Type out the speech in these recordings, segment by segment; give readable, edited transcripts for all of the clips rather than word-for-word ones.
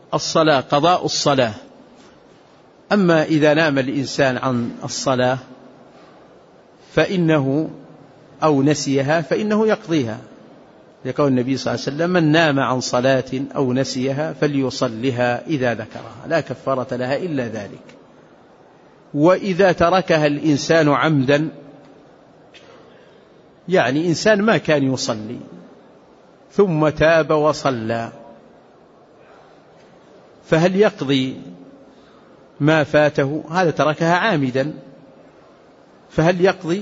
الصلاة قضاء الصلاة. أما إذا نام الإنسان عن الصلاة فإنه أو نسيها فإنه يقضيها، يقول النبي صلى الله عليه وسلم: من نام عن صلاة أو نسيها فليصلها إذا ذكرها، لا كفارة لها إلا ذلك. وإذا تركها الإنسان عمدا، يعني إنسان ما كان يصلي ثم تاب وصلى، فهل يقضي ما فاته؟ هذا تركها عامدا، فهل يقضي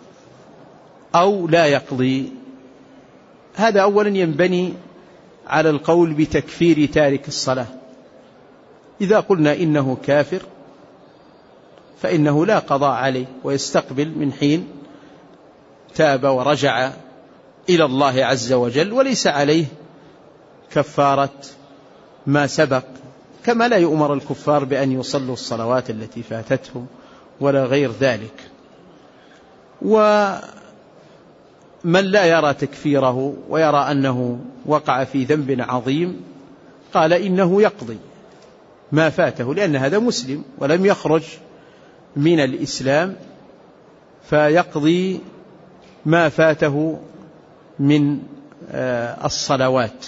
أو لا يقضي؟ هذا أولا ينبني على القول بتكفير تارك الصلاة. إذا قلنا إنه كافر فإنه لا قضاء عليه، ويستقبل من حين تاب ورجع إلى الله عز وجل، وليس عليه كفارة ما سبق، كما لا يؤمر الكفار بأن يصلوا الصلوات التي فاتتهم ولا غير ذلك. ومن لا يرى تكفيره ويرى أنه وقع في ذنب عظيم قال إنه يقضي ما فاته، لأن هذا مسلم ولم يخرج من الإسلام، فيقضي ما فاته من الصلوات.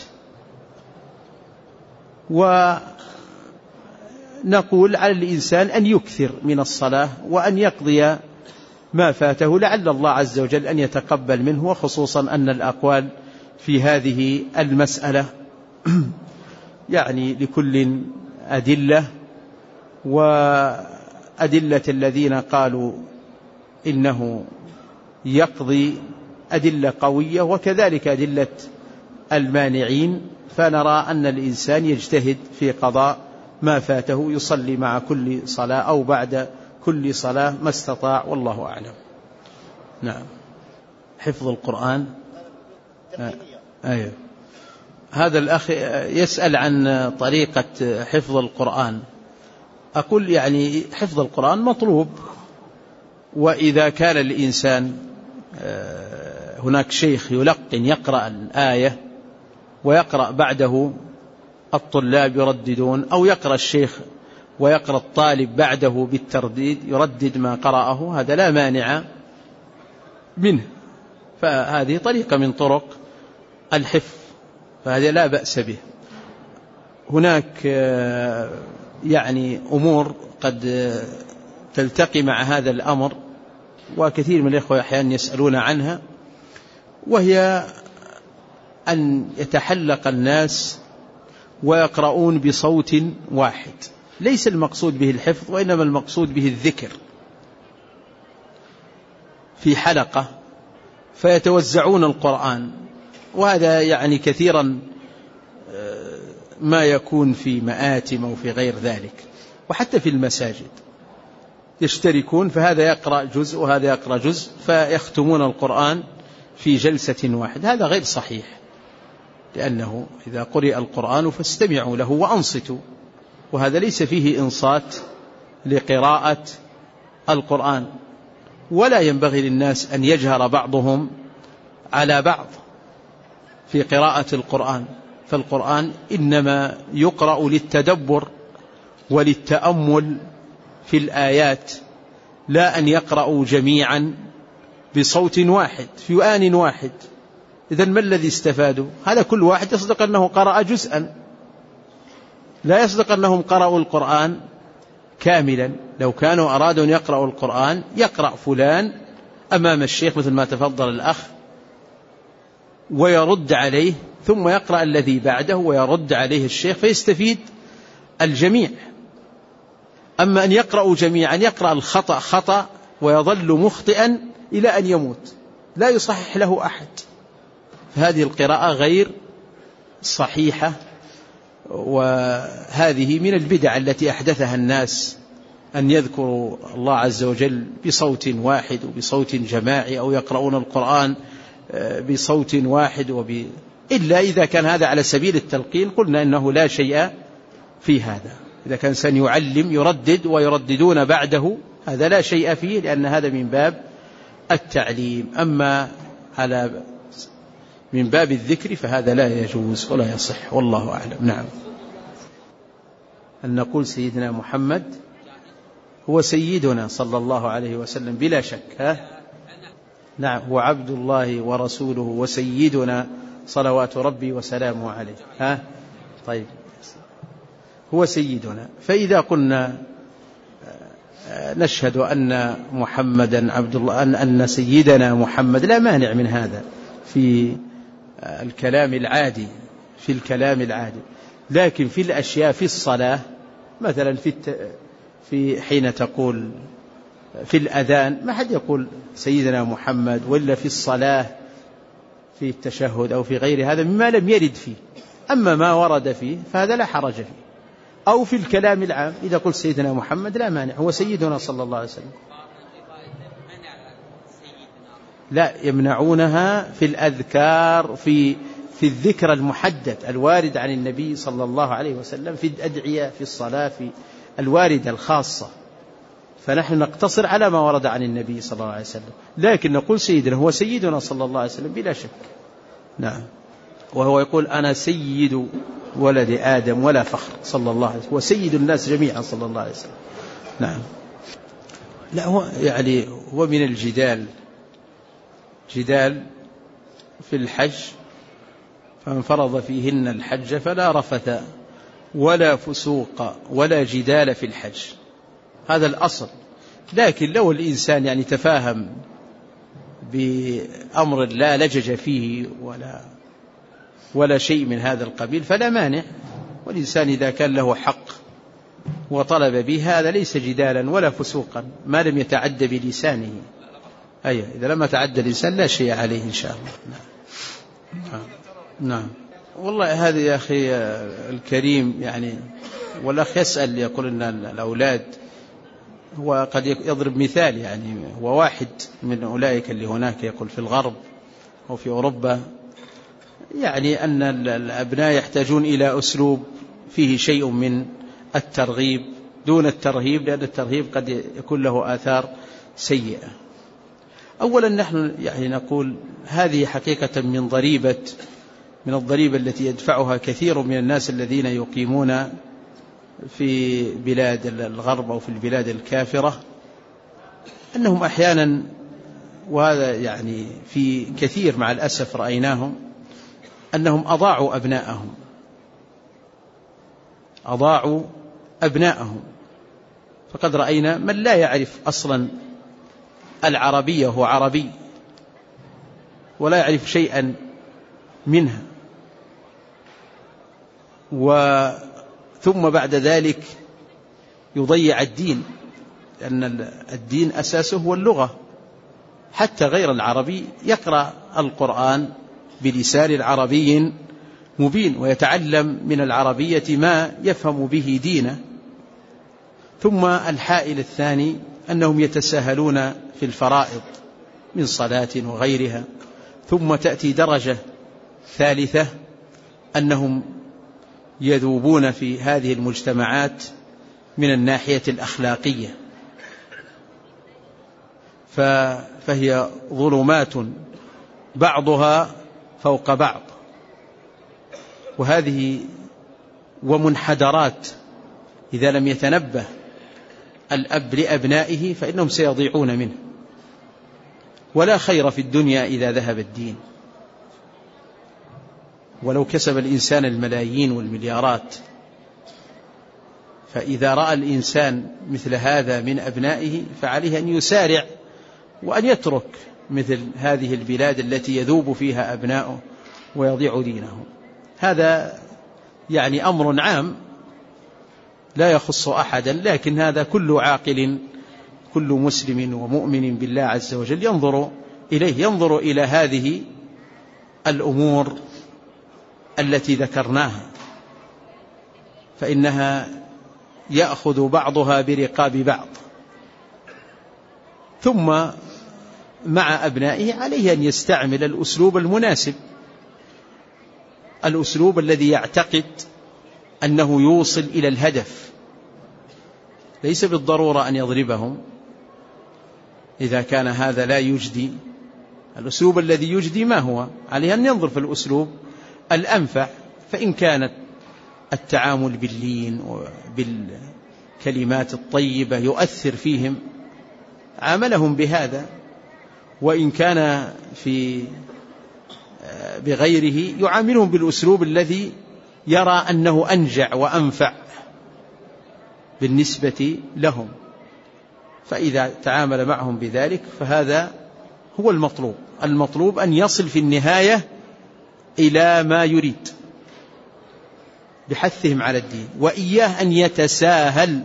ونقول على الإنسان أن يكثر من الصلاة وأن يقضي ما فاته، لعل الله عز وجل أن يتقبل منه، وخصوصا أن الأقوال في هذه المسألة يعني لكل أدلة، وأدلة الذين قالوا إنه يقضي أدلة قوية، وكذلك أدلة المانعين. فنرى أن الإنسان يجتهد في قضاء ما فاته، يصلي مع كل صلاة أو بعد كل صلاة ما استطاع، والله أعلم. نعم. حفظ القرآن. أيوه. هذا الأخ يسأل عن طريقة حفظ القرآن. أقول يعني حفظ القرآن مطلوب، وإذا كان الإنسان هناك شيخ يلقن يقرأ الآية ويقرأ بعده الطلاب يرددون، أو يقرأ الشيخ ويقرأ الطالب بعده بالترديد يردد ما قرأه، هذا لا مانع منه، فهذه طريقة من طرق الحفظ، فهذا لا بأس به. هناك يعني أمور قد تلتقي مع هذا الأمر، وكثير من الإخوة أحيانا يسألون عنها، وهي أن يتحلق الناس ويقرؤون بصوت واحد، ليس المقصود به الحفظ، وإنما المقصود به الذكر في حلقة، فيتوزعون القرآن، وهذا يعني كثيرا ما يكون في مآتم أو في غير ذلك، وحتى في المساجد يشتركون، فهذا يقرأ جزء وهذا يقرأ جزء، فيختمون القرآن في جلسة واحدة. هذا غير صحيح، لأنه إذا قرئ القرآن فاستمعوا له وأنصتوا، وهذا ليس فيه إنصات لقراءة القرآن. ولا ينبغي للناس أن يجهر بعضهم على بعض في قراءة القرآن، فالقرآن إنما يقرأ للتدبر وللتأمل في الآيات، لا أن يقرأوا جميعا بصوت واحد في آن واحد. إذن ما الذي استفادوا؟ هذا كل واحد يصدق أنه قرأ جزءا، لا يصدق أنهم قرأوا القرآن كاملا. لو كانوا أرادوا أن يقرأوا القرآن يقرأ فلان أمام الشيخ مثل ما تفضل الأخ ويرد عليه، ثم يقرأ الذي بعده ويرد عليه الشيخ، فيستفيد الجميع. أما أن يقرأوا جميعا يقرأ الخطأ خطأ ويظل مخطئا إلى أن يموت، لا يصحح له أحد، فهذه القراءة غير صحيحة، وهذه من البدع التي أحدثها الناس، أن يذكروا الله عز وجل بصوت واحد وبصوت جماعي، أو يقرؤون القرآن بصوت واحد إلا إذا كان هذا على سبيل التلقين، قلنا إنه لا شيء في هذا. إذا كان سنعلم يردد ويرددون بعده هذا لا شيء فيه، لأن هذا من باب التعليم. أما من باب الذكر فهذا لا يجوز ولا يصح، والله أعلم. نعم. أن نقول سيدنا محمد هو سيدنا صلى الله عليه وسلم بلا شك. نعم، هو عبد الله ورسوله وسيدنا صلوات ربي وسلامه عليه. طيب، هو سيدنا. فإذا قلنا نشهد أن محمدا عبد الله، أن سيدنا محمد، لا مانع من هذا في الكلام العادي، لكن في الأشياء، في الصلاة مثلا، في حين تقول في الأذان ما حد يقول سيدنا محمد، ولا في الصلاة في التشهد أو في غير هذا مما لم يرد فيه. أما ما ورد فيه فهذا لا حرج فيه. أو في الكلام العام إذا قلت سيدنا محمد لا مانع، هو سيدنا صلى الله عليه وسلم. لا، يمنعونها في الأذكار، في الذكر المحدد الوارد عن النبي صلى الله عليه وسلم، في الأدعية، في الصلاة، في الواردة الخاصة. فنحن نقتصر على ما ورد عن النبي صلى الله عليه وسلم، لكن نقول سيدنا، هو سيدنا صلى الله عليه وسلم بلا شك. نعم، وهو يقول أنا سيد ولد آدم ولا فخر صلى الله عليه وسلم، هو سيد الناس جميعا صلى الله عليه وسلم. نعم. لا، هو من الجدال في الحج، فمن فرض فيهن الحج فلا رفث ولا فسوق ولا جدال في الحج، هذا الأصل. لكن لو الإنسان تفاهم بأمر لا لجج فيه ولا شيء من هذا القبيل فلا مانع. والإنسان إذا كان له حق وطلب به هذا ليس جدالا ولا فسوقا، ما لم يتعد بلسانه. إذا لم يتعد الإنسان لا شيء عليه إن شاء الله. نعم. والله هذا يا أخي الكريم والأخ يسأل يقول أن الأولاد، هو قد يضرب مثال، هو واحد من أولئك اللي هناك يقول في الغرب أو في أوروبا، أن الأبناء يحتاجون إلى أسلوب فيه شيء من الترغيب دون الترهيب، لأن الترهيب قد يكون له آثار سيئة. أولا نحن نقول هذه حقيقة من الضريبة التي يدفعها كثير من الناس الذين يقيمون في بلاد الغرب أو في البلاد الكافرة، أنهم أحيانا، وهذا في كثير مع الأسف رأيناهم، أنهم أضاعوا أبناءهم. فقد رأينا من لا يعرف أصلا العربية، هو عربي ولا يعرف شيئا منها، ثم بعد ذلك يضيع الدين، لأن الدين أساسه هو اللغة. حتى غير العربي يقرأ القرآن بلسان عربي مبين، ويتعلم من العربية ما يفهم به دينه. ثم الحائل الثاني أنهم يتساهلون في الفرائض من صلاة وغيرها. ثم تأتي درجة ثالثة أنهم يذوبون في هذه المجتمعات من الناحية الأخلاقية، فهي ظلمات بعضها فوق بعض، وهذه ومنحدرات إذا لم يتنبه الأب لأبنائه فإنهم سيضيعون منه. ولا خير في الدنيا إذا ذهب الدين، ولو كسب الإنسان الملايين والمليارات، فإذا رأى الإنسان مثل هذا من أبنائه فعليه أن يسارع وأن يترك مثل هذه البلاد التي يذوب فيها أبناؤه ويضيع دينهم. هذا أمر عام لا يخص أحدا، لكن هذا كل عاقل، كل مسلم ومؤمن بالله عز وجل ينظر إليه، ينظر إلى هذه الأمور التي ذكرناها، فإنها يأخذ بعضها برقاب بعض. ثم مع أبنائه عليه أن يستعمل الأسلوب المناسب، الأسلوب الذي يعتقد أنه يوصل إلى الهدف. ليس بالضرورة أن يضربهم إذا كان هذا لا يجدي. الأسلوب الذي يجدي ما هو؟ عليه أن ينظر في الأسلوب الأنفع، فإن كانت التعامل باللين وبالكلمات الطيبة يؤثر فيهم، عاملهم بهذا، وإن كان بغيره يعاملهم بالأسلوب الذي يرى أنه أنجع وأنفع بالنسبة لهم، فإذا تعامل معهم بذلك فهذا هو المطلوب أن يصل في النهاية إلى ما يريد بحثهم على الدين، وإياه أن يتساهل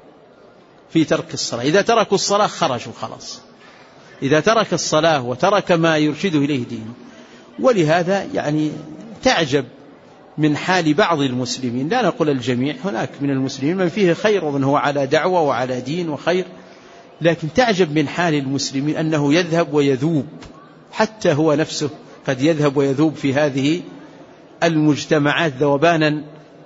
في ترك الصلاة. إذا تركوا الصلاة خرجوا خلاص، إذا ترك الصلاة وترك ما يرشده إليه دينه. ولهذا يعني تعجب من حال بعض المسلمين، لا نقول الجميع، هناك من المسلمين من فيه خير ومن هو على دعوة وعلى دين وخير، لكن تعجب من حال المسلمين أنه يذهب ويذوب، حتى هو نفسه قد يذهب ويذوب في هذه المجتمعات ذوبانا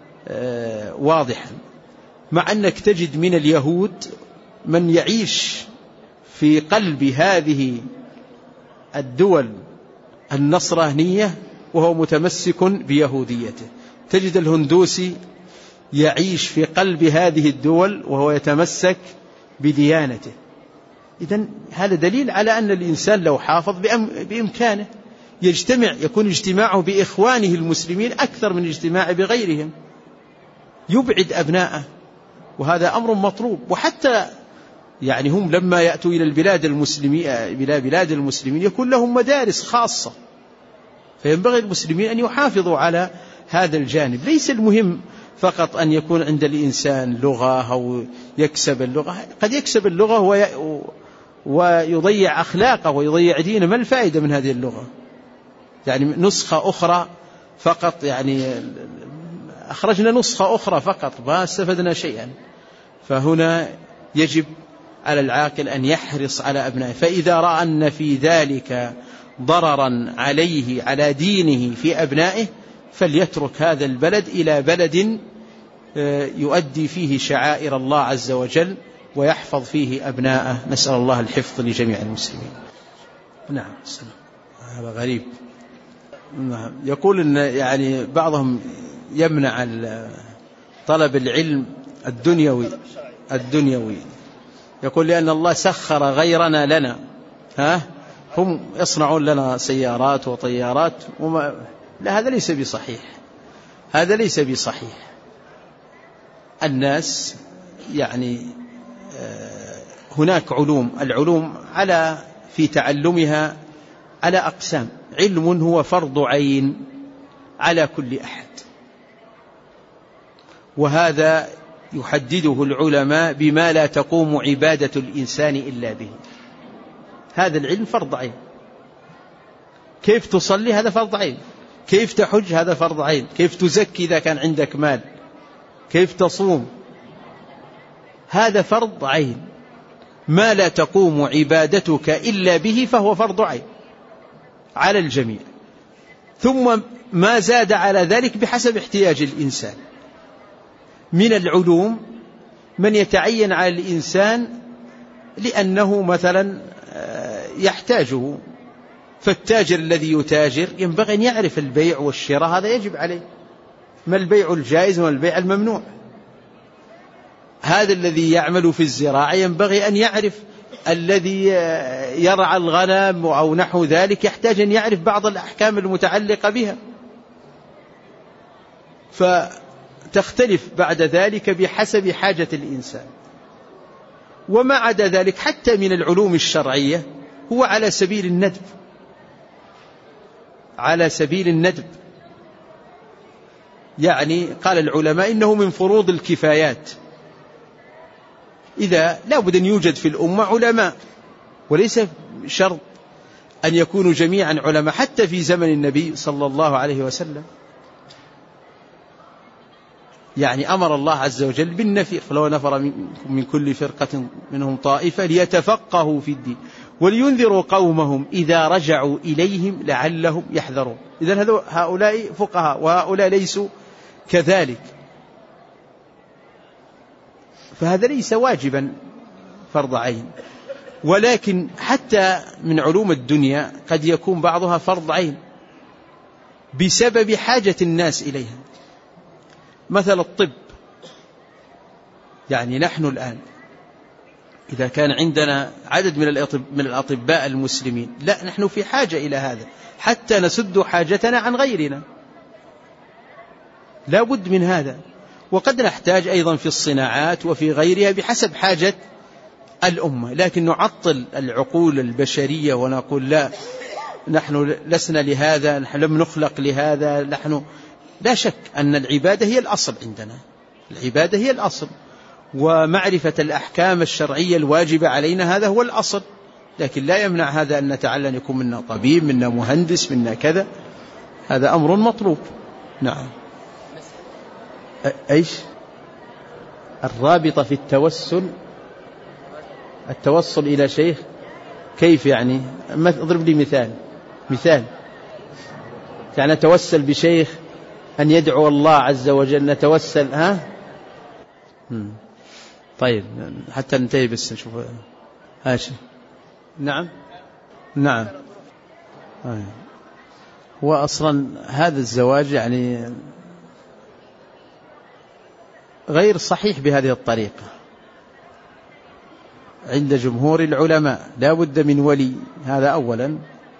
واضحا، مع أنك تجد من اليهود من يعيش في قلب هذه الدول النصرانية وهو متمسك بيهوديته، تجد الهندوسي يعيش في قلب هذه الدول وهو يتمسك بديانته. إذن هذا دليل على أن الإنسان لو حافظ بإمكانه يكون اجتماعه بإخوانه المسلمين أكثر من اجتماعه بغيرهم، يبعد أبناءه، وهذا أمر مطلوب. وحتى يعني هم لما يأتوا إلى بلاد المسلمين يكون لهم مدارس خاصة، فينبغي المسلمين أن يحافظوا على هذا الجانب. ليس المهم فقط أن يكون عند الإنسان لغة أو يكسب اللغة، قد يكسب اللغة ويضيع أخلاقه ويضيع دينه. ما الفائدة من هذه اللغة؟ يعني نسخة أخرى فقط، يعني أخرجنا نسخة أخرى فقط ما استفدنا شيئا. فهنا يجب على العاقل أن يحرص على أبنائه، فإذا رأى أن في ذلك ضررا عليه على دينه في أبنائه فليترك هذا البلد إلى بلد يؤدي فيه شعائر الله عز وجل ويحفظ فيه أبناءه. نسأل الله الحفظ لجميع المسلمين. نعم، هذا غريب. يقول إن يعني بعضهم يمنع طلب العلم الدنيوي، يقول لأن الله سخر غيرنا لنا، هم يصنعون لنا سيارات وطيارات لا، هذا ليس بصحيح، هذا ليس بصحيح. الناس يعني هناك العلوم في تعلمها على أقسام. علم هو فرض عين على كل أحد، وهذا يحدده العلماء بما لا تقوم عبادة الإنسان إلا به. هذا العلم فرض عين. كيف تصلي؟ هذا فرض عين. كيف تحج؟ هذا فرض عين. كيف تزكي إذا كان عندك مال؟ كيف تصوم؟ هذا فرض عين. ما لا تقوم عبادتك إلا به فهو فرض عين على الجميع، ثم ما زاد على ذلك بحسب احتياج الإنسان. من العلوم من يتعين على الإنسان لأنه مثلا يحتاجه، فالتاجر الذي يتاجر ينبغي أن يعرف البيع والشراء، هذا يجب عليه، ما البيع الجائز وما البيع الممنوع. هذا الذي يعمل في الزراعة ينبغي أن يعرف، الذي يرعى الغنم أو نحو ذلك يحتاج أن يعرف بعض الأحكام المتعلقة بها. فتختلف بعد ذلك بحسب حاجة الإنسان. وما عدا ذلك حتى من العلوم الشرعية هو على سبيل الندب، على سبيل الندب. يعني قال العلماء إنه من فروض الكفايات، إذا لا بد أن يوجد في الأمة علماء، وليس شرط أن يكونوا جميعا علماء. حتى في زمن النبي صلى الله عليه وسلم يعني أمر الله عز وجل بالنفر، فلو نفر من كل فرقة منهم طائفة ليتفقهوا في الدين ولينذروا قومهم إذا رجعوا إليهم لعلهم يحذرون. إذن هؤلاء فقهاء وهؤلاء ليسوا كذلك، فهذا ليس واجبا فرض عين. ولكن حتى من علوم الدنيا قد يكون بعضها فرض عين بسبب حاجة الناس إليها. مثل الطب، يعني نحن الآن إذا كان عندنا عدد من الأطباء المسلمين، لا نحن في حاجة إلى هذا حتى نسد حاجتنا عن غيرنا، لا بد من هذا. وقد نحتاج أيضا في الصناعات وفي غيرها بحسب حاجة الأمة، لكن نعطل العقول البشرية ونقول لا نحن لسنا لهذا، نحن لم نخلق لهذا، نحن لا شك أن العبادة هي الأصل عندنا، العبادة هي الأصل، ومعرفة الأحكام الشرعية الواجبة علينا هذا هو الأصل، لكن لا يمنع هذا أن نتعلم يكون منا طبيب، منا مهندس، منا كذا، هذا أمر مطلوب. نعم. إيش الرابطة في التوصل إلى شيخ؟ كيف يعني؟ اضرب لي مثال. يعني نتوسل بشيخ أن يدعو الله عز وجل، نتوسل طيب حتى ننتهي بس نشوف هاشي. نعم هو أصلا هذا الزواج يعني غير صحيح بهذه الطريقة عند جمهور العلماء، لا بد من ولي، هذا أولا،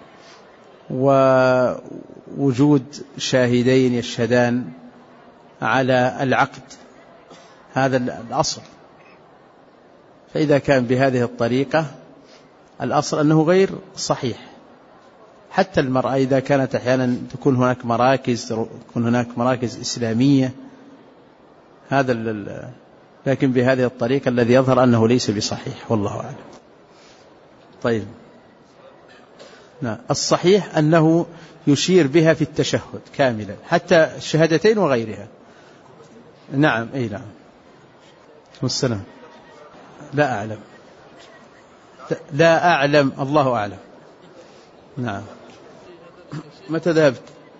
ووجود شاهدين يشهدان على العقد، هذا الأصل. فإذا كان بهذه الطريقة الأصل أنه غير صحيح. حتى المرأة إذا كانت أحيانا تكون هناك مراكز إسلامية، هذا لكن بهذه الطريقة الذي يظهر أنه ليس بصحيح، والله أعلم. طيب نعم. الصحيح أنه يشير بها في التشهد كاملا، حتى الشهادتين وغيرها. نعم نعم. والسلام. لا أعلم الله أعلم. نعم. متى ذهبت؟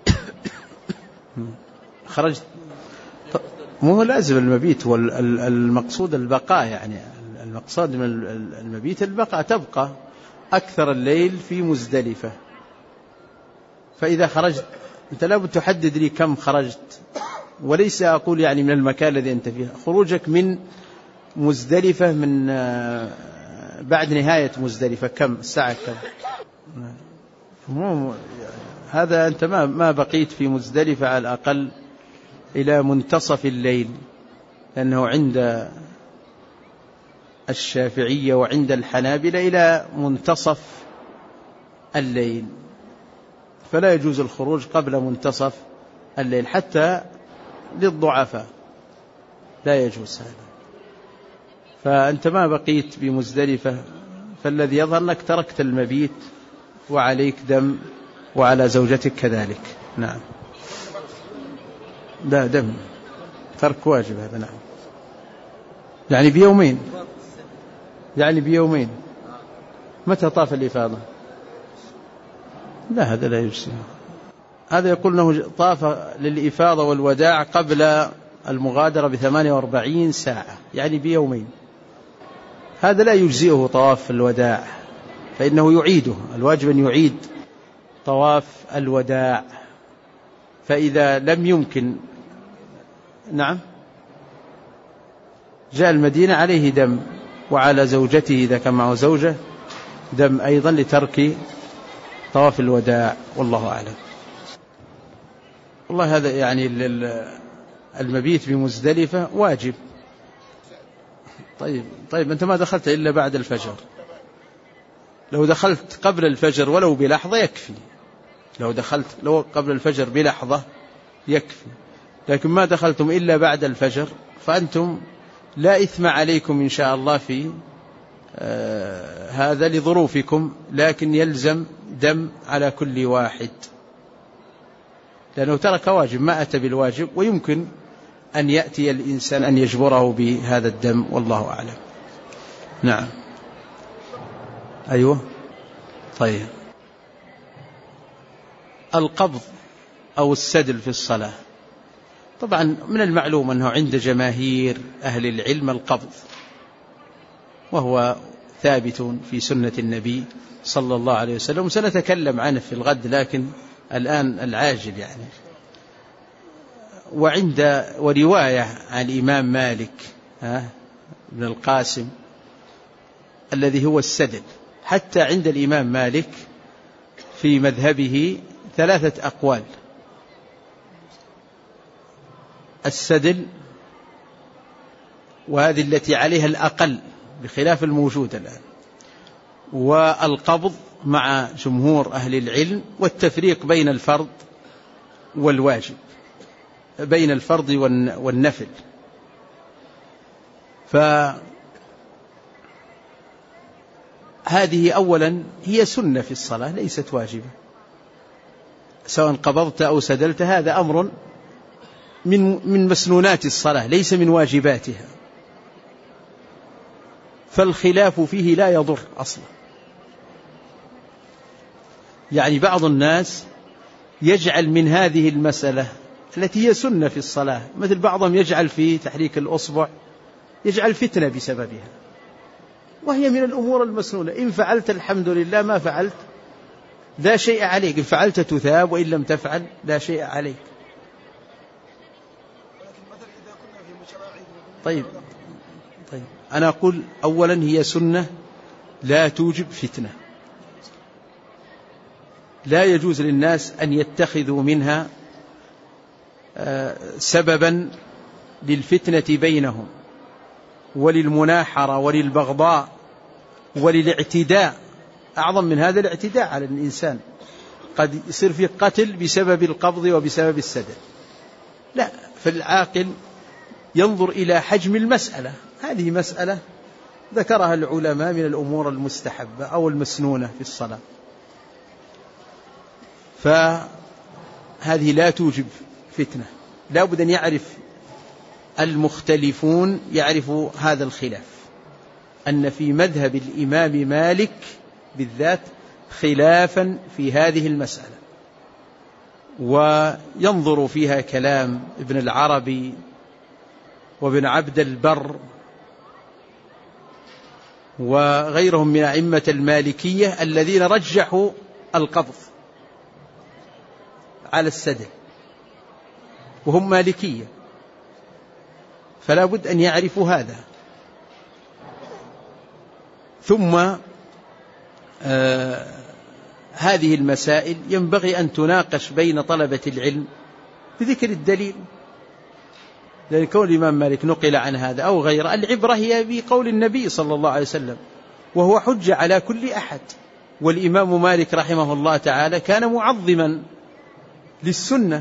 خرجت. مو لازم المبيت، والمقصود البقاء، يعني المقصود من المبيت البقاء، تبقى أكثر الليل في مزدلفة. فإذا خرجت أنت لابد تحدد لي كم خرجت، وليس أقول يعني من المكان الذي أنت فيه، خروجك من مزدلفة من بعد نهاية مزدلفة كم الساعة كم؟ هذا أنت ما بقيت في مزدلفة على الأقل إلى منتصف الليل، لأنه عند الشافعية وعند الحنابلة إلى منتصف الليل، فلا يجوز الخروج قبل منتصف الليل حتى للضعفاء، لا يجوز هذا. فأنت ما بقيت بمزدلفة، فالذي يظهر أنك تركت المبيت وعليك دم، وعلى زوجتك كذلك. نعم. لا دم، ترك واجب هذا. نعم. يعني بيومين. متى طاف الإفاضة؟ لا هذا لا يجزي. هذا يقول أنه طاف للإفاضة والوداع قبل المغادرة ب48 ساعة، يعني بيومين. هذا لا يجزئه طواف الوداع، فإنه يعيده، الواجب أن يعيد طواف الوداع. فإذا لم يمكن، نعم، جاء المدينة عليه دم، وعلى زوجته إذا كان معه زوجة دم أيضا لترك طواف الوداع، والله أعلم. والله هذا يعني المبيت بمزدلفة واجب. طيب أنت ما دخلت إلا بعد الفجر، لو دخلت قبل الفجر ولو بلحظة يكفي، لو قبل الفجر بلحظة يكفي، لكن ما دخلتم إلا بعد الفجر فأنتم لا إثم عليكم إن شاء الله في هذا لظروفكم، لكن يلزم دم على كل واحد، لأنه ترك واجب، ما أتى بالواجب، ويمكن أن يأتي الإنسان أن يجبره بهذا الدم، والله أعلم. نعم. أيوه. طيب القبض أو السدل في الصلاة، طبعا من المعلوم أنه عند جماهير أهل العلم القبض، وهو ثابت في سنة النبي صلى الله عليه وسلم، وسنتكلم عنه في الغد، لكن الآن العاجل يعني ورواية عن الإمام مالك بن القاسم الذي هو السدل، حتى عند الإمام مالك في مذهبه 3 أقوال: السدل، وهذه التي عليها الأقل بخلاف الموجود الآن، والقبض مع جمهور أهل العلم، والتفريق بين الفرض والواجب، بين الفرض والنفل. فهذه أولا هي سنة في الصلاة ليست واجبة، سواء قبضت أو سدلت، هذا أمر من مسنونات الصلاة ليس من واجباتها، فالخلاف فيه لا يضر أصلا. يعني بعض الناس يجعل من هذه المسألة التي هي سنة في الصلاة، مثل بعضهم يجعل في تحريك الأصبع يجعل فتنة بسببها، وهي من الأمور المسنونة. إن فعلت الحمد لله، ما فعلت لا شيء عليك، إن فعلت تثاب، وإن لم تفعل لا شيء عليك. طيب أنا أقول أولا هي سنة لا توجب فتنة، لا يجوز للناس أن يتخذوا منها سببا للفتنة بينهم وللمناحرة وللبغضاء وللاعتداء. أعظم من هذا الاعتداء على الإنسان، قد يصير في قتل بسبب القبض وبسبب السدل. لا، فالعاقل ينظر إلى حجم المسألة. هذه مسألة ذكرها العلماء من الأمور المستحبة أو المسنونة في الصلاة، فهذه لا توجب فتنة. لا بد أن يعرف المختلفون يعرفوا هذا الخلاف، أن في مذهب الإمام مالك بالذات خلافا في هذه المسألة، وينظر فيها كلام ابن العربي وابن عبد البر وغيرهم من أئمة المالكية الذين رجحوا القبض على السدل، وهم مالكية، فلا بد أن يعرفوا هذا. ثم هذه المسائل ينبغي أن تناقش بين طلبة العلم بذكر الدليل، لأن كون الإمام مالك نقل عن هذا أو غيره، العبرة هي بقول النبي صلى الله عليه وسلم، وهو حجة على كل أحد. والإمام مالك رحمه الله تعالى كان معظما للسنة،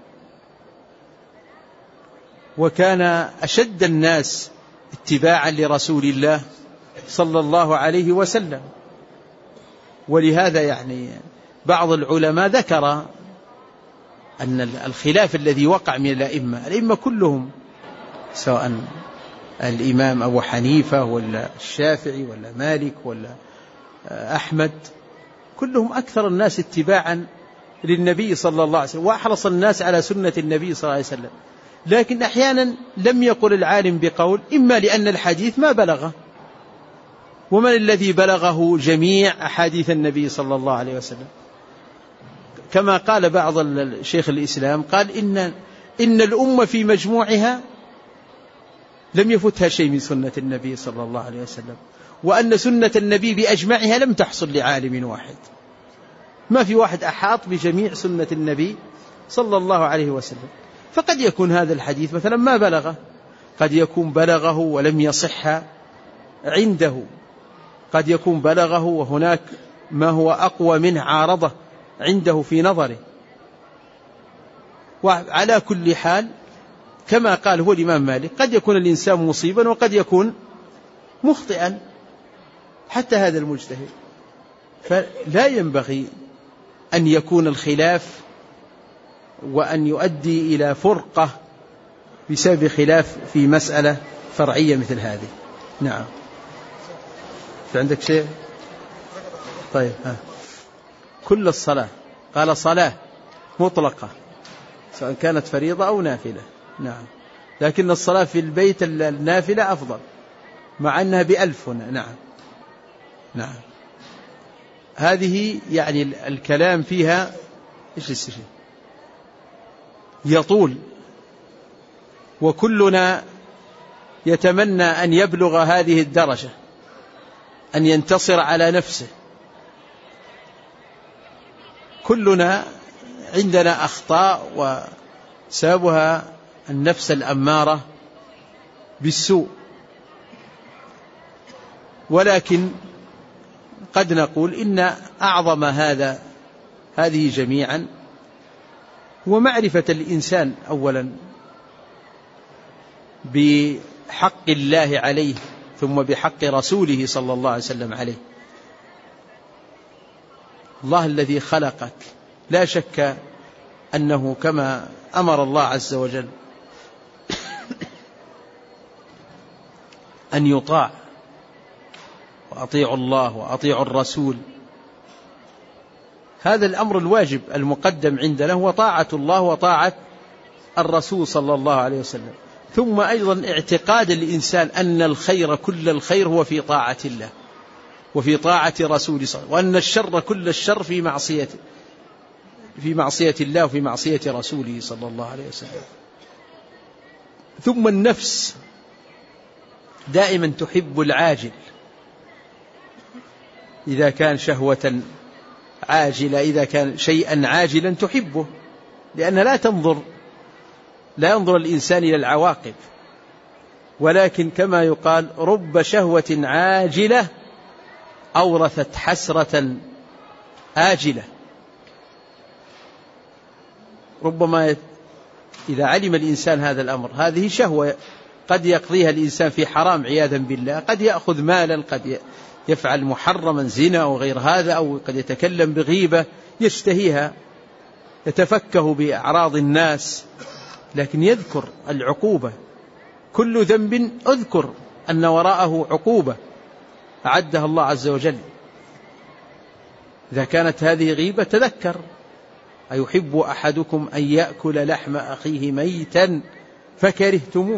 وكان أشد الناس اتباعا لرسول الله صلى الله عليه وسلم. ولهذا يعني بعض العلماء ذكر أن الخلاف الذي وقع من الأئمة كلهم، سواء الإمام أبو حنيفة ولا الشافعي ولا مالك ولا أحمد، كلهم أكثر الناس اتباعا للنبي صلى الله عليه وسلم، وأحرص الناس على سنة النبي صلى الله عليه وسلم. لكن أحيانا لم يقل العالم بقول، إما لأن الحديث ما بلغه، ومن الذي بلغه جميع أحاديث النبي صلى الله عليه وسلم، كما قال بعض شيخ الإسلام، قال إن الأمة في مجموعها لم يفتها شيء من سنة النبي صلى الله عليه وسلم، وأن سنة النبي بأجمعها لم تحصل لعالم واحد، ما في واحد أحاط بجميع سنة النبي صلى الله عليه وسلم. فقد يكون هذا الحديث مثلا ما بلغه، قد يكون بلغه ولم يصح عنده، قد يكون بلغه وهناك ما هو أقوى منه عارضة عنده في نظره. وعلى كل حال كما قال هو الإمام مالك، قد يكون الإنسان مصيبا وقد يكون مخطئا، حتى هذا المجتهد. فلا ينبغي أن يكون الخلاف وأن يؤدي إلى فرقة بسبب خلاف في مسألة فرعية مثل هذه. نعم، عندك شيء؟ طيب كل الصلاة، قال صلاة مطلقة سواء كانت فريضة أو نافلة. نعم، لكن الصلاة في البيت النافلة أفضل، مع أنها ب1000 هنا. نعم هذه يعني الكلام فيها إيش الشيء يطول، وكلنا يتمنى أن يبلغ هذه الدرجة، أن ينتصر على نفسه. كلنا عندنا أخطاء وسببها النفس الأمارة بالسوء، ولكن قد نقول إن أعظم هذه جميعا هو معرفة الإنسان أولا بحق الله عليه، ثم بحق رسوله صلى الله عليه وسلم عليه. الله الذي خلقك لا شك أنه كما أمر الله عز وجل أن يطاع، وأطيعوا الله وأطيعوا الرسول. هذا الأمر الواجب المقدم عندنا هو طاعة الله وطاعة الرسول صلى الله عليه وسلم. ثم أيضا اعتقاد الإنسان أن الخير كل الخير هو في طاعة الله وفي طاعة رسوله صلى الله عليه وسلم، وأن الشر كل الشر في معصية الله وفي معصية رسوله صلى الله عليه وسلم. ثم النفس دائما تحب العاجل، إذا كان شهوة عاجلة، إذا كان شيئا عاجلا تحبه، لأن لا ينظر الإنسان إلى العواقب. ولكن كما يقال رب شهوة عاجلة أورثت حسرة آجلة. ربما إذا علم الإنسان هذا الأمر، هذه شهوة قد يقضيها الإنسان في حرام عياذا بالله، قد يأخذ مالا، قد يفعل محرما زنا أو غير هذا، أو قد يتكلم بغيبة يشتهيها، يتفكه بأعراض الناس، لكن يذكر العقوبة. كل ذنب أذكر أن وراءه عقوبة أعدها الله عز وجل. إذا كانت هذه غيبة تذكر: أيحب أحدكم أن يأكل لحم أخيه ميتا فكرهتموه؟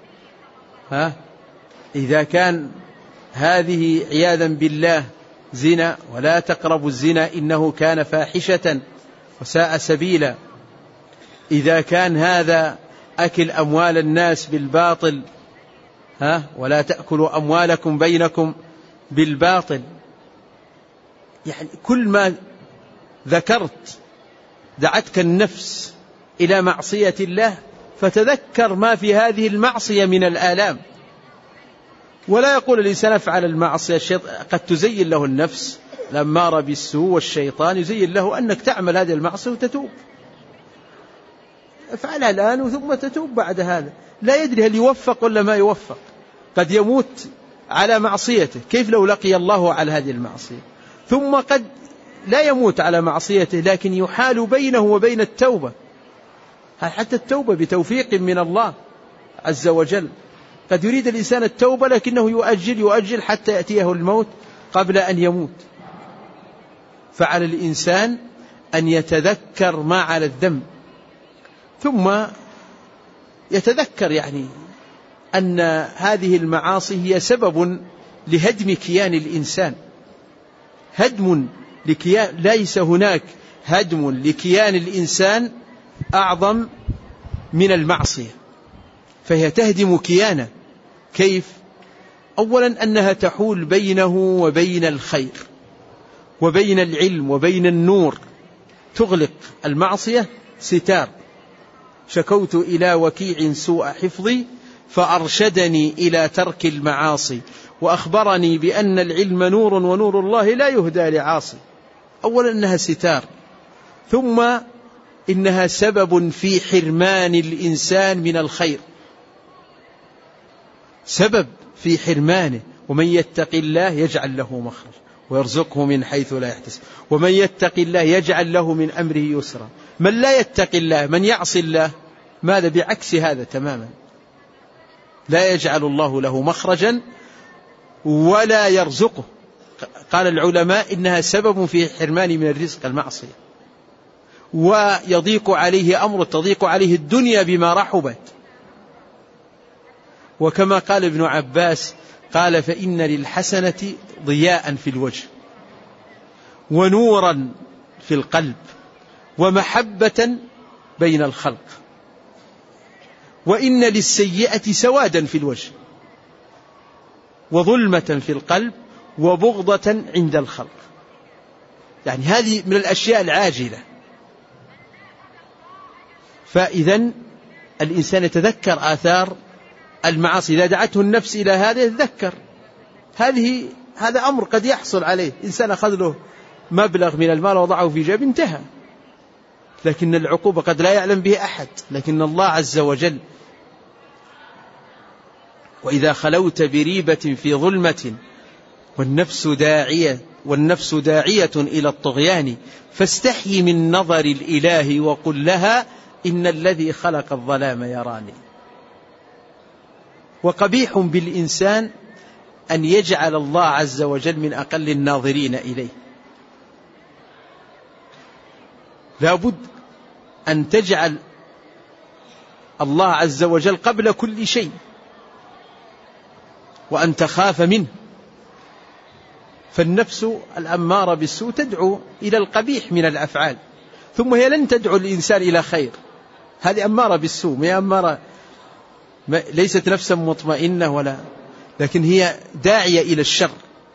إذا كان هذه عياذا بالله زنا، ولا تقربوا الزنا إنه كان فاحشة وساء سبيلا. إذا كان هذا أكل أموال الناس بالباطل، ولا تأكلوا أموالكم بينكم بالباطل. يعني كل ما ذكرت دعتك النفس إلى معصية الله، فتذكر ما في هذه المعصية من الآلام. ولا يقول الإنسان افعل المعصية، قد تزين له النفس الأمارة بالسوء، والشيطان يزين له أنك تعمل هذه المعصية وتتوب، افعلها الآن ثم تتوب بعد هذا. لا يدري هل يوفق ولا ما يوفق، قد يموت على معصيته، كيف لو لقي الله على هذه المعصية؟ ثم قد لا يموت على معصيته، لكن يحال بينه وبين التوبة، حتى التوبة بتوفيق من الله عز وجل. قد يريد الإنسان التوبة لكنه يؤجل حتى يأتيه الموت قبل أن يموت. فعلى الإنسان أن يتذكر ما على الذنب، ثم يتذكر يعني أن هذه المعاصي هي سبب لهدم كيان الإنسان، هدم لكيان. ليس هناك هدم لكيان الإنسان أعظم من المعصية، فهي تهدم كيانه. كيف؟ أولا أنها تحول بينه وبين الخير وبين العلم وبين النور، تغلق المعصية ستار. شكوت إلى وكيع سوء حفظي فأرشدني إلى ترك المعاصي، وأخبرني بأن العلم نور ونور الله لا يهدى لعاصي. أولا أنها ستار، ثم إنها سبب في حرمان الإنسان من الخير، سبب في حرمانه. ومن يتق الله يجعل له مخرج ويرزقه من حيث لا يحتسب، ومن يتق الله يجعل له من أمره يسرا. من لا يتق الله، من يعصي الله، ماذا؟ بعكس هذا تماما، لا يجعل الله له مخرجا ولا يرزقه. قال العلماء إنها سبب في حرمان من الرزق المعصية، ويضيق عليه أمره، تضيق عليه الدنيا بما رحبت. وكما قال ابن عباس قال: فإن للحسنة ضياء في الوجه ونورا في القلب ومحبة بين الخلق. وإن للسيئة سوادا في الوجه وظلمة في القلب وبغضة عند الخلق. يعني هذه من الأشياء العاجلة. فإذا الإنسان يتذكر آثار المعاصي، إذا دعته النفس إلى هذا يتذكر هذا أمر قد يحصل عليه. إنسان أخذ له مبلغ من المال وضعه في جيب انتهى، لكن العقوبة قد لا يعلم به أحد، لكن الله عز وجل. وإذا خلوت بريبة في ظلمة والنفس داعية إلى الطغيان فاستحي من نظر الإله وقل لها إن الذي خلق الظلام يراني. وقبيح بالإنسان أن يجعل الله عز وجل من أقل الناظرين إليه. لابد أن تجعل الله عز وجل قبل كل شيء، وأن تخاف منه. فالنفس الأمارة بالسوء تدعو إلى القبيح من الأفعال، ثم هي لن تدعو الإنسان إلى خير. هذه أمارة بالسوء، هي أمارة ليست نفسا مطمئنة لكن هي داعية إلى الشر.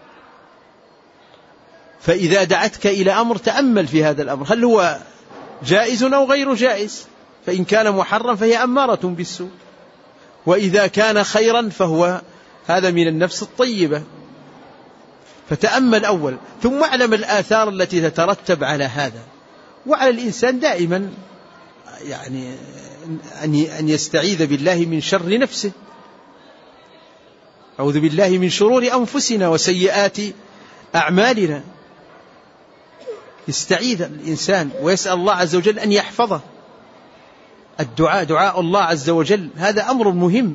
فإذا دعتك إلى أمر تأمل في هذا الأمر، هل هو جائز أو غير جائز؟ فإن كان محرم فهي أمارة بالسوء، وإذا كان خيرا فهو هذا من النفس الطيبة. فتأمل أول، ثم اعلم الآثار التي تترتب على هذا. وعلى الإنسان دائما يعني أن يستعيذ بالله من شر نفسه. أعوذ بالله من شرور أنفسنا وسيئات أعمالنا. يستعيذ الإنسان ويسأل الله عز وجل أن يحفظه. دعاء الله عز وجل هذا أمر مهم.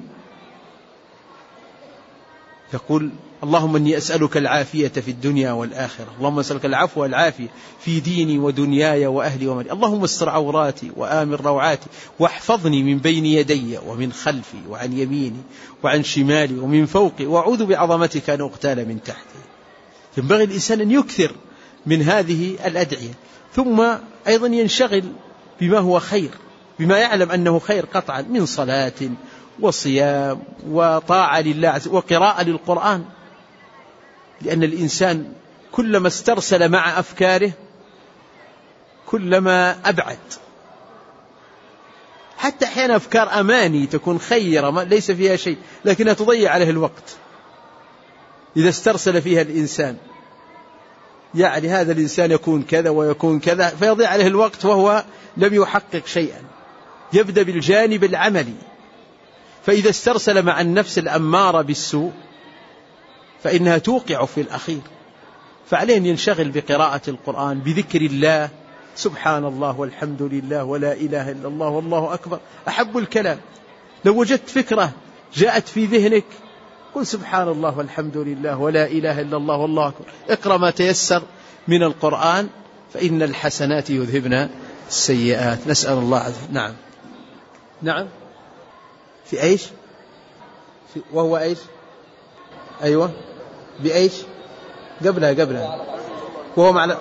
يقول اللهم إني أسألك العافية في الدنيا والآخرة، اللهم أسألك العفو والعافية في ديني ودنياي وأهلي ومالي، اللهم استر عوراتي وآمن روعاتي واحفظني من بين يدي ومن خلفي وعن يميني وعن شمالي ومن فوقي، وأعوذ بعظمتك أن أغتال من تحتي. ينبغي الإنسان أن يكثر من هذه الأدعية، ثم أيضا ينشغل بما هو خير، بما يعلم أنه خير قطعا، من صلاة وصيام وطاعة لله عز وجل وقراءة للقرآن. لأن الإنسان كلما استرسل مع أفكاره كلما أبعد. حتى أحيانا أفكار أماني تكون خيرة ليس فيها شيء لكنها تضيع عليه الوقت إذا استرسل فيها الإنسان. يعني هذا الإنسان يكون كذا ويكون كذا فيضيع عليه الوقت وهو لم يحقق شيئا. يبدأ بالجانب العملي. فإذا استرسل مع النفس الأمارة بالسوء فإنها توقع في الأخير. فعليه أن ينشغل بقراءة القرآن، بذكر الله، سبحان الله والحمد لله ولا إله إلا الله والله أكبر أحب الكلام. لو وجدت فكرة جاءت في ذهنك قل سبحان الله والحمد لله ولا إله إلا الله والله أكبر. اقرأ ما تيسر من القرآن فإن الحسنات يذهبن السيئات. نسأل الله عز وجل. نعم في أيش؟ وهو أيش؟ أيوة بأيش؟ قبلها وهو معنى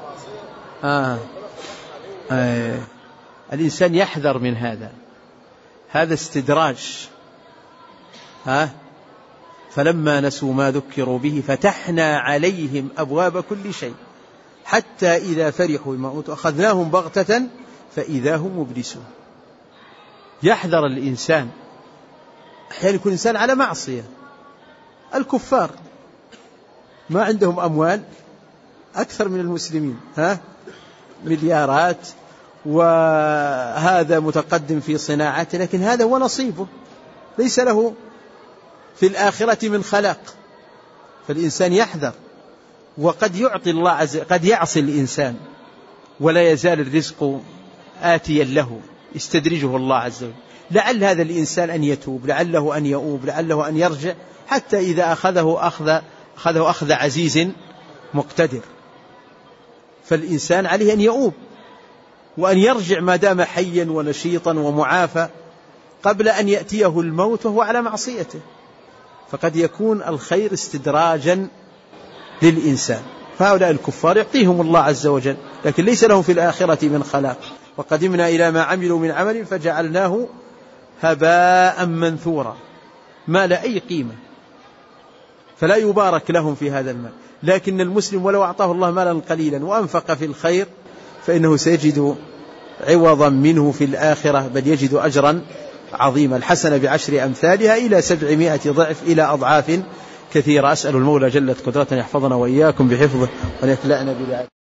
الإنسان يحذر من هذا استدراج. فلما نسوا ما ذكروا به فتحنا عليهم أبواب كل شيء حتى إذا فرحوا بما أوتوا أخذناهم بغتة فإذا هم مبلسون. يحذر الإنسان. أحيانا يكون الإنسان على معصية. الكفار ما عندهم أموال أكثر من المسلمين، مليارات، وهذا متقدم في صناعته، لكن هذا هو نصيبه، ليس له في الآخرة من خلاق. فالإنسان يحذر. وقد يعطي الله عز وجل، قد يعصي الإنسان ولا يزال الرزق آتيا له، يستدرجه الله عز وجل. لعل هذا الإنسان أن يتوب، لعله أن يؤوب، لعله أن يرجع، حتى إذا أخذه أخذ عزيز مقتدر. فالإنسان عليه أن يؤوب وأن يرجع ما دام حيا ونشيطا ومعافى قبل أن يأتيه الموت وهو على معصيته. فقد يكون الخير استدراجا للإنسان. فهؤلاء الكفار يعطيهم الله عز وجل لكن ليس لهم في الآخرة من خلاق. وقدمنا إلى ما عملوا من عمل فجعلناه هباء منثورا، ما لا أي قيمة، فلا يبارك لهم في هذا المال. لكن المسلم ولو أعطاه الله مالا قليلا وأنفق في الخير فإنه سيجد عوضا منه في الآخرة، بل يجد أجرا عظيما. الحسنة ب10 أمثالها إلى 700 ضعف، إلى أضعاف كثيرة. أسأل المولى جلت قدرته يحفظنا وإياكم بحفظه وأن يكلأنا برعايته.